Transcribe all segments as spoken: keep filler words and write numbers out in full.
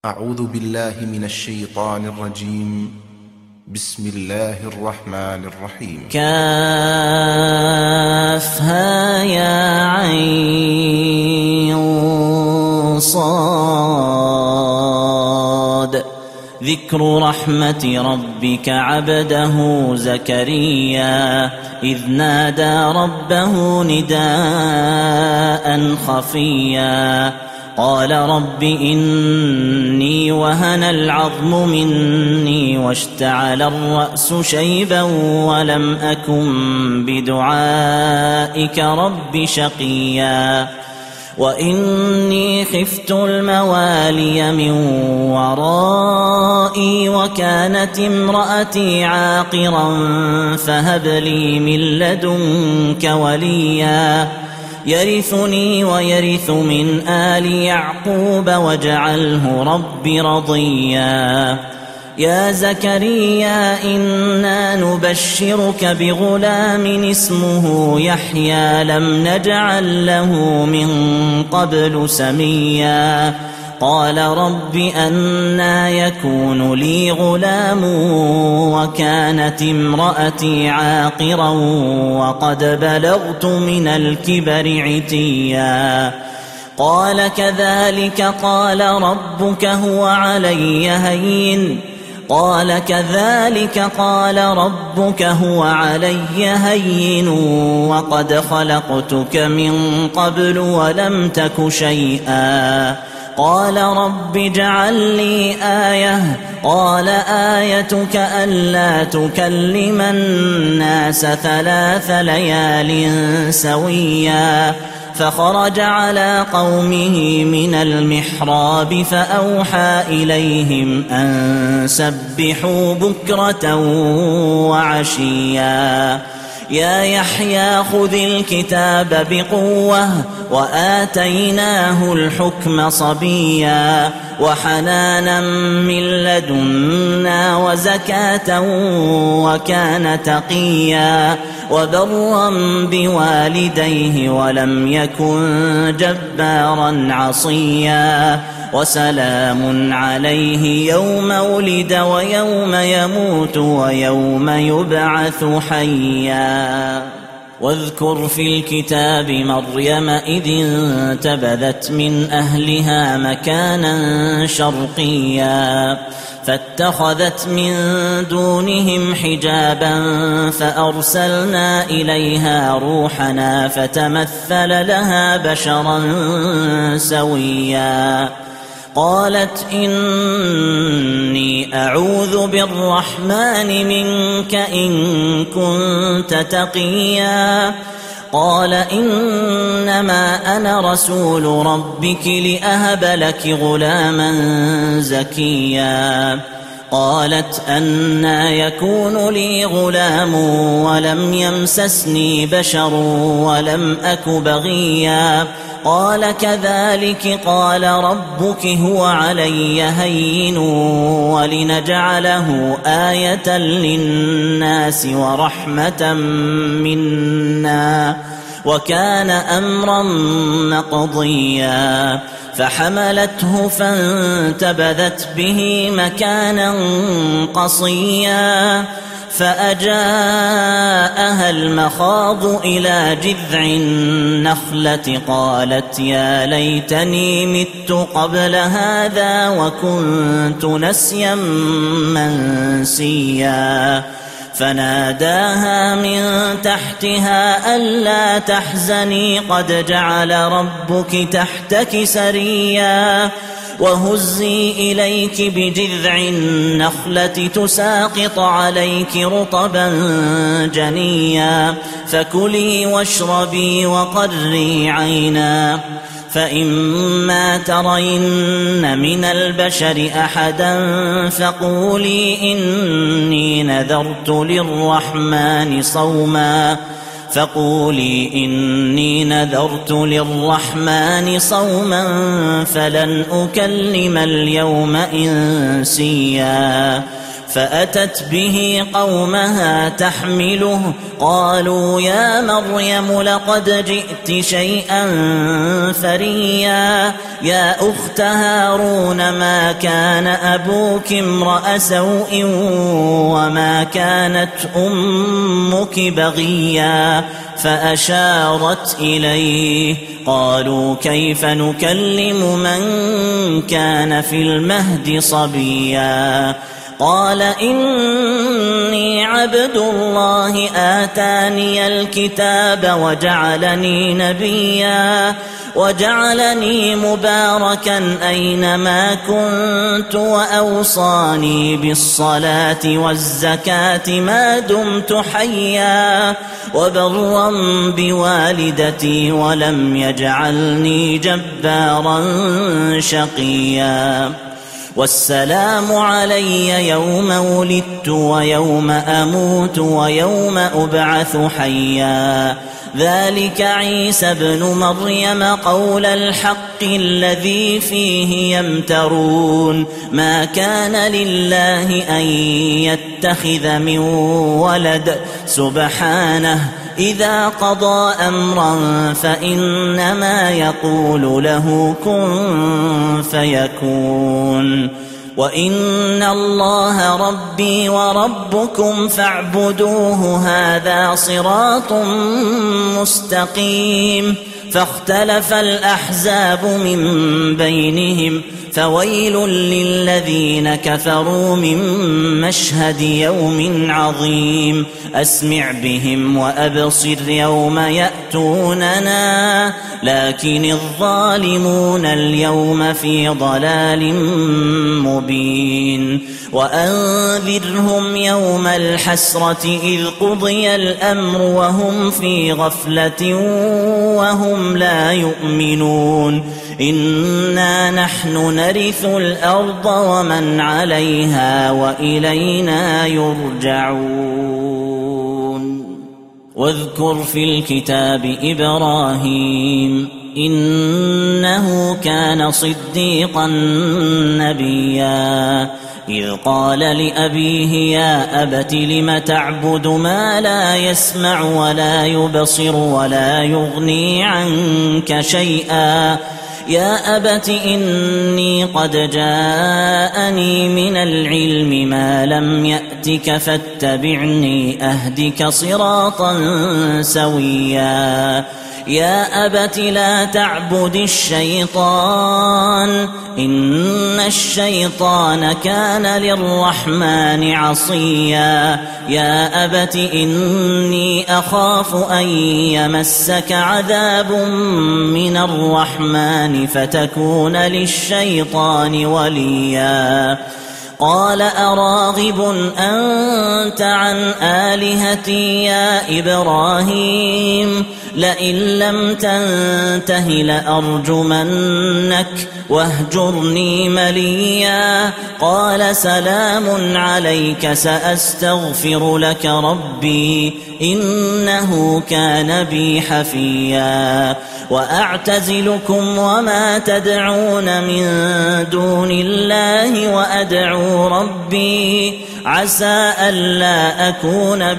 أعوذ بالله من الشيطان الرجيم. بسم الله الرحمن الرحيم. كافها يا عين صاد ذكر رحمة ربك عبده زكريا إذ نادى ربه نداء خفيا قال رب إني وهن العظم مني واشتعل الرأس شيبا ولم أكن بدعائك رب شقيا وإني خفت الموالي من ورائي وكانت امرأتي عاقرا فهب لي من لدنك وليا يرثني ويرث من آل يعقوب واجعله رب رضيا يا زكريا إنا نبشرك بغلام اسمه يحيى لم نجعل له من قبل سميا قال رب أنى يكون لي غلام وكانت امرأتي عاقرا وقد بلغت من الكبر عتيا قال كذلك قال ربك هو علي هين قال كذلك قال ربك هو علي هين وقد خلقتك من قبل ولم تك شيئا قال رب اجعل لي آية قال آيتك ألا تكلم الناس ثلاث ليال سويا فخرج على قومه من المحراب فأوحى إليهم أن سبحوا بكرة وعشيا يا يحيى خذ الكتاب بقوة وآتيناه الحكم صبيا وحنانا من لدنا وزكاة وكان تقيا وبرا بوالديه ولم يكن جبارا عصيا وسلام عليه يوم ولد ويوم يموت ويوم يبعث حيا واذكر في الكتاب مريم إذ انتبذت من أهلها مكانا شرقيا فاتخذت من دونهم حجابا فأرسلنا إليها روحنا فتمثل لها بشرا سويا قالت إني أعوذ بالرحمن منك إن كنت تقيا قال إنما أنا رسول ربك لأهب لك غلاما زكيا قالت أنى يكون لي غلام ولم يمسسني بشر ولم أك بغيا قال كذلك قال ربك هو علي هين ولنجعله آية للناس ورحمة منا وكان أمرا مقضيا فحملته فانتبذت به مكانا قصيا فأجاءها المخاض إلى جذع النخلة قالت يا ليتني مت قبل هذا وكنت نسيا منسيا فناداها من تحتها ألا تحزني قد جعل ربك تحتك سريا وهزي إليك بجذع النخلة تساقط عليك رطبا جنيا فكلي واشربي وقري عينا فإما ترين من البشر أحدا فقولي إني نذرت للرحمن صوما فقولي إني نذرت للرحمن صوما فلن أكلم اليوم إنسيا فأتت به قومها تحمله قالوا يا مريم لقد جئت شيئا فريا يا أخت هارون ما كان أبوك امرأ سوء وما كانت أمك بغيا فأشارت إليه قالوا كيف نكلم من كان في المهد صبيا قال إني عبد الله آتاني الكتاب وجعلني نبيا وجعلني مباركا أينما كنت وأوصاني بالصلاة والزكاة ما دمت حيا وبرا بوالدتي ولم يجعلني جبارا شقيا والسلام علي يوم ولدت ويوم أموت ويوم أبعث حيا ذلك عيسى ابن مريم قول الحق الذي فيه يمترون ما كان لله أن يتخذ من ولد سبحانه إذا قضى أمرا فإنما يقول له كن فيكون وإن الله ربي وربكم فاعبدوه هذا صراط مستقيم فاختلف الأحزاب من بينهم فويل للذين كفروا من مشهد يوم عظيم أسمع بهم وأبصر يوم يأتوننا لكن الظالمون اليوم في ضلال مبين وأنذرهم يوم الحسرة إذ قضي الأمر وهم في غفلة وهم لا يؤمنون إنا نحن نرث الأرض ومن عليها وإلينا يرجعون واذكر في الكتاب إبراهيم إنه كان صديقا نبيا إذ قال لأبيه يا أبت لم تعبد ما لا يسمع ولا يبصر ولا يغني عنك شيئا يا أبت إني قد جاءني من العلم ما لم يأتك فاتبعني أهدك صراطا سويا يا أبت لا تعبد الشيطان إن الشيطان كان للرحمن عصيا يا أبت إني أخاف أن يمسك عذاب من الرحمن فتكون للشيطان وليا قال أراغب أنت عن آلهتي يا إبراهيم لئن لم تنته لأرجمنك واهجرني مليا قال سلام عليك سأستغفر لك ربي إنه كان بي حفيا وأعتزلكم وما تدعون من دون الله وأدعو ربي عسى ألا أكون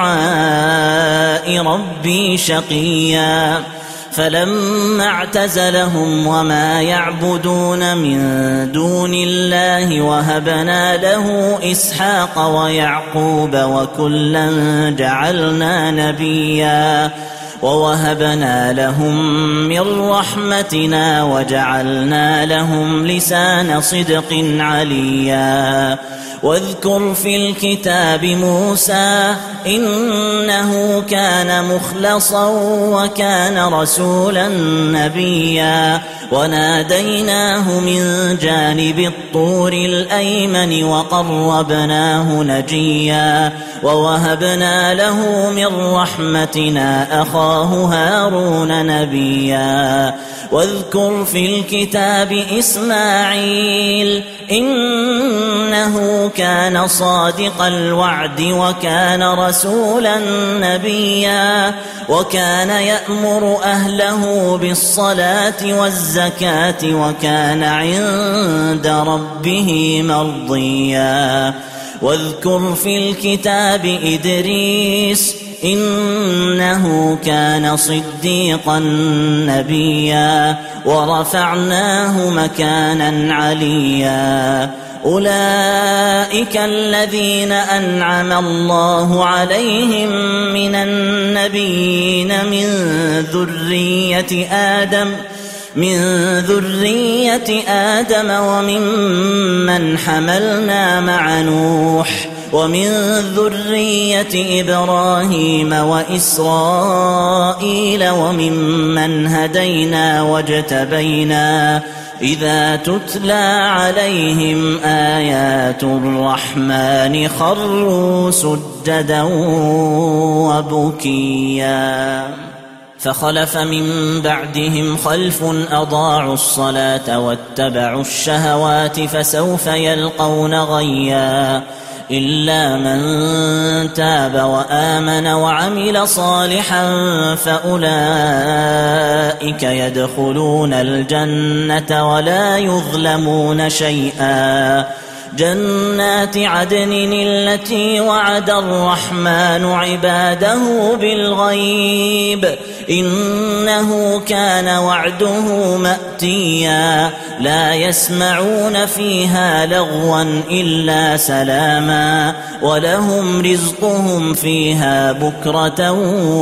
بدعاء ربي شقيا فلما اعتزلهم وما يعبدون من دون الله وهبنا له إسحاق ويعقوب وكلا جعلنا نبيا ووهبنا لهم من رحمتنا وجعلنا لهم لسان صدق عليا واذكر في الكتاب موسى إنه كان مخلصا وكان رسولا نبيا وناديناه من جانب الطور الأيمن وقربناه نجيا ووهبنا له من رحمتنا أخاه هارون نبيا واذكر في الكتاب إسماعيل إنه كان صادق الوعد وكان رسولا نبيا وكان يأمر أهله بالصلاة والزكاة وكان عند ربه مرضيا واذكر في الكتاب إدريس إنه كان صديقا نبيا ورفعناه مكانا عليا أولئك الذين أنعم الله عليهم من النبيين من ذرية آدم من ذرية آدم وممن حملنا مع نوح ومن ذرية إبراهيم وإسرائيل وممن هدينا واجتبينا إذا تتلى عليهم آيات الرحمن خروا سجدا وبكيا فخلف من بعدهم خلف أضاعوا الصلاة واتبعوا الشهوات فسوف يلقون غيا إلا من تاب وآمن وعمل صالحا فأولئك يدخلون الجنة ولا يظلمون شيئا جنات عدن التي وعد الرحمن عباده بالغيب إنه كان وعده مأتيا لا يسمعون فيها لغوا إلا سلاما ولهم رزقهم فيها بكرة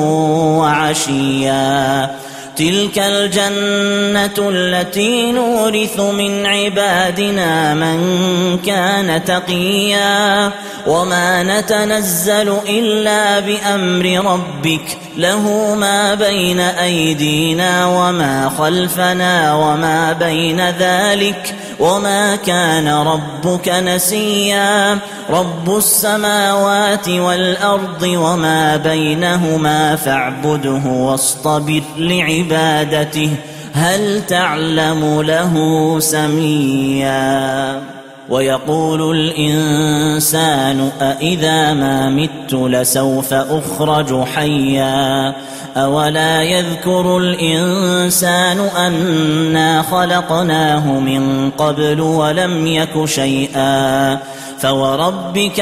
وعشيا تلك الجنة التي نورث من عبادنا من كان تقيا وما نتنزل إلا بأمر ربك له ما بين أيدينا وما خلفنا وما بين ذلك وما كان ربك نسيا رب السماوات والأرض وما بينهما فاعبده واصطبر لعبادته هل تعلم له سميا ويقول الإنسان أإذا ما مت لسوف أخرج حيا أولا يذكر الإنسان أنا خلقناه من قبل ولم يك شيئا فوربك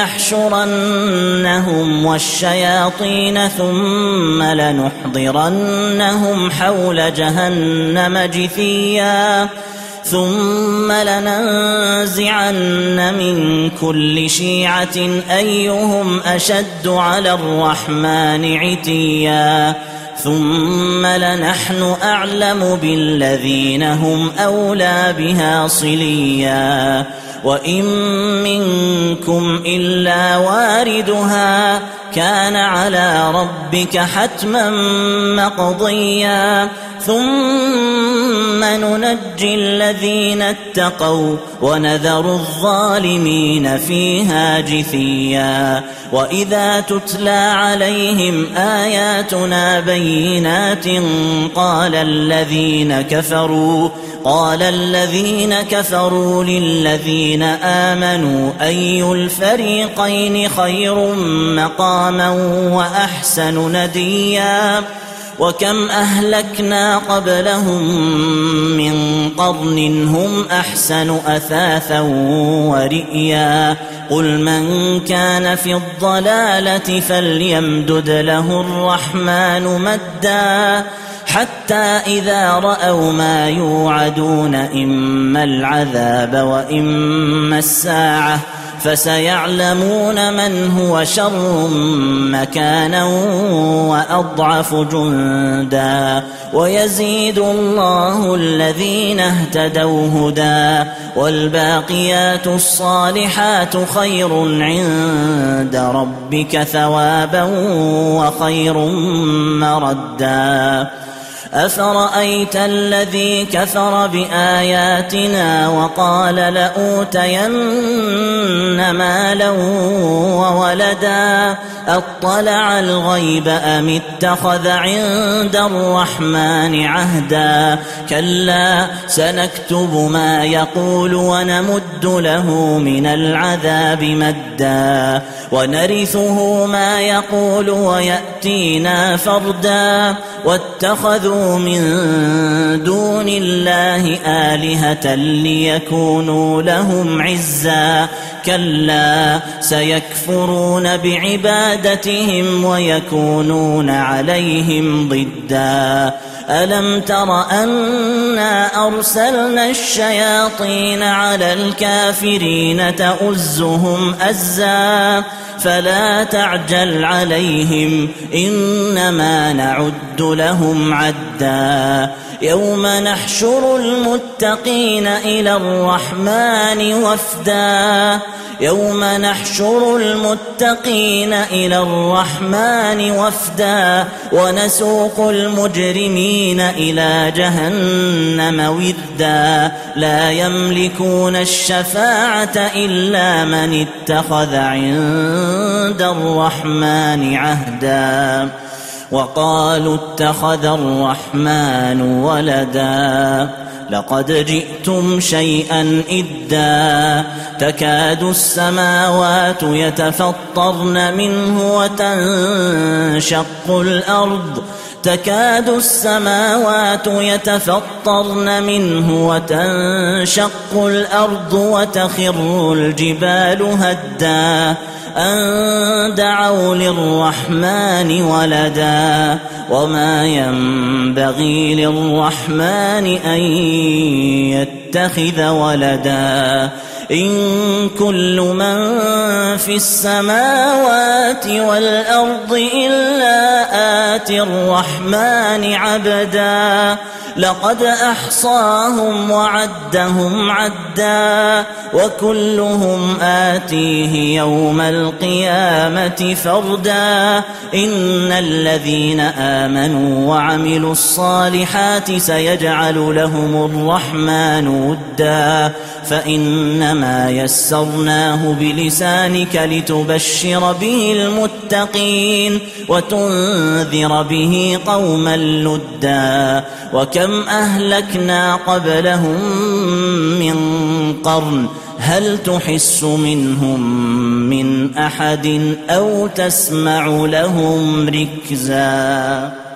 لنحشرنهم والشياطين ثم لنحضرنهم حول جهنم جثيا ثم لننزعن من كل شيعة أيهم أشد على الرحمن عتيا ثم لنحن أعلم بالذين هم أولى بها صليا وإن منكم إلا واردها كان على ربك حتما مقضيا ثم ننجي الذين اتقوا ونذر الظالمين فيها جثيا وإذا تتلى عليهم آياتنا بينات قال الذين كفروا قال الذين كفروا للذين آمنوا أي الفريقين خير مقاما وأحسن نديا وكم أهلكنا قبلهم من قرن هم أحسن أثاثا ورئيا قل من كان في الضلالة فليمدد له الرحمن مدا حتى إذا رأوا ما يوعدون إما العذاب وإما الساعة فسيعلمون من هو شر مكانا وأضعف جندا ويزيد الله الذين اهتدوا هدى والباقيات الصالحات خير عند ربك ثوابا وخير مردا أفرأيت الذي كفر بآياتنا وقال لأوتين مالا وولدا أطلع الغيب أم اتخذ عند الرحمن عهدا كلا سنكتب ما يقول ونمد له من العذاب مدا ونرثه ما يقول ويأتينا فردا واتخذوا اتخذوا من دون الله آلهة ليكونوا لهم عزا كلا سيكفرون بعبادتهم ويكونون عليهم ضدا ألم تر أنا أرسلنا الشياطين على الكافرين تؤزهم أزا فلا تعجل عليهم إنما نعد لهم عدا يوم نحشر المتقين إلى الرحمن وفدا يوم نحشر المتقين إلى الرحمن وفدا ونسوق المجرمين إلى جهنم وردا لا يملكون الشفاعة إلا من اتخذ عند الرحمن عهدا وقالوا اتخذ الرحمن ولدا لقد جئتم شيئا إدا تكاد السماوات يتفطرن منه وتنشق الأرض تكاد السماوات يتفطرن منه وتنشق الأرض وتخر الجبال هدا أن دعوا للرحمن ولدا وما ينبغي للرحمن أن يتخذ ولدا إن كل من في السماوات والأرض إلا آتي الرحمن عبدا لقد أحصاهم وعدهم عدا وكلهم آتيه يوم القيامة فردا إن الذين آمنوا وعملوا الصالحات سيجعل لهم الرحمن ودا فإنما يسرناه بلسانك لتبشر به المتقين وتنذر به قوما لدا وكم أهلكنا قبلهم من قرن هل تحس منهم من أحد أو تسمع لهم ركزا.